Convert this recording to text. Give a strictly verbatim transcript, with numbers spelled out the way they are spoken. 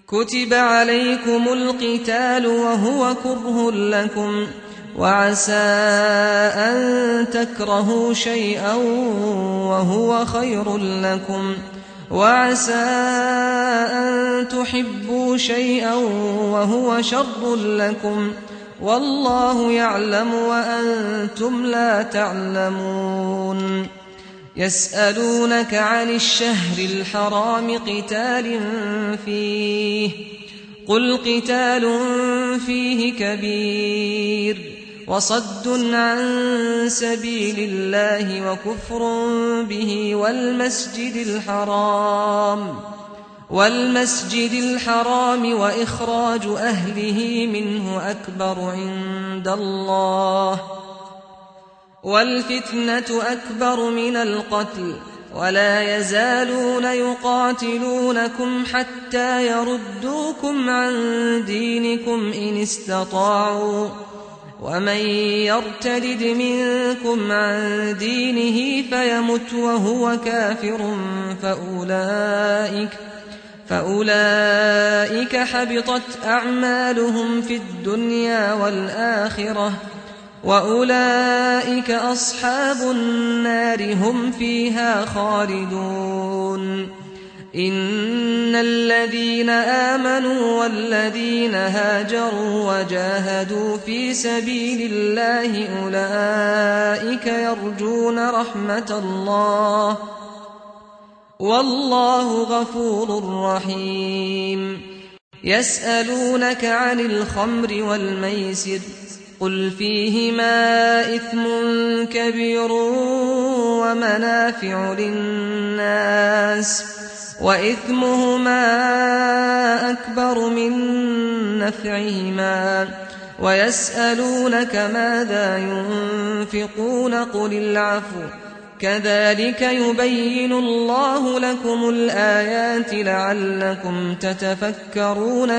كتب عليكم القتال وهو كره لكم وعسى أن تكرهوا شيئا وهو خير لكم وعسى أن تحبوا شيئا وهو شر لكم والله يعلم وأنتم لا تعلمون. يسألونك عن الشهر الحرام قتال فيه قل قتال فيه كبير وصد عن سبيل الله وكفر به والمسجد الحرام والمسجد الحرام وإخراج أهله منه أكبر عند الله والفتنة أكبر من القتل ولا يزالون يقاتلونكم حتى يردوكم عن دينكم إن استطاعوا ومن يرتد منكم عن دينه فيمت وهو كافر فأولئك, فأولئك حبطت أعمالهم في الدنيا والآخرة وأولئك أصحاب النار هم فيها خالدون. إن الذين آمنوا والذين هاجروا وجاهدوا في سبيل الله أولئك يرجون رحمة الله والله غفور رحيم. يسألونك عن الخمر والميسر قل فيهما إثم كبير ومنافع للناس وإثمهما أكبر من نفعهما ويسألونك ماذا ينفقون قل العفو كذلك يبين الله لكم الآيات لعلكم تتفكرون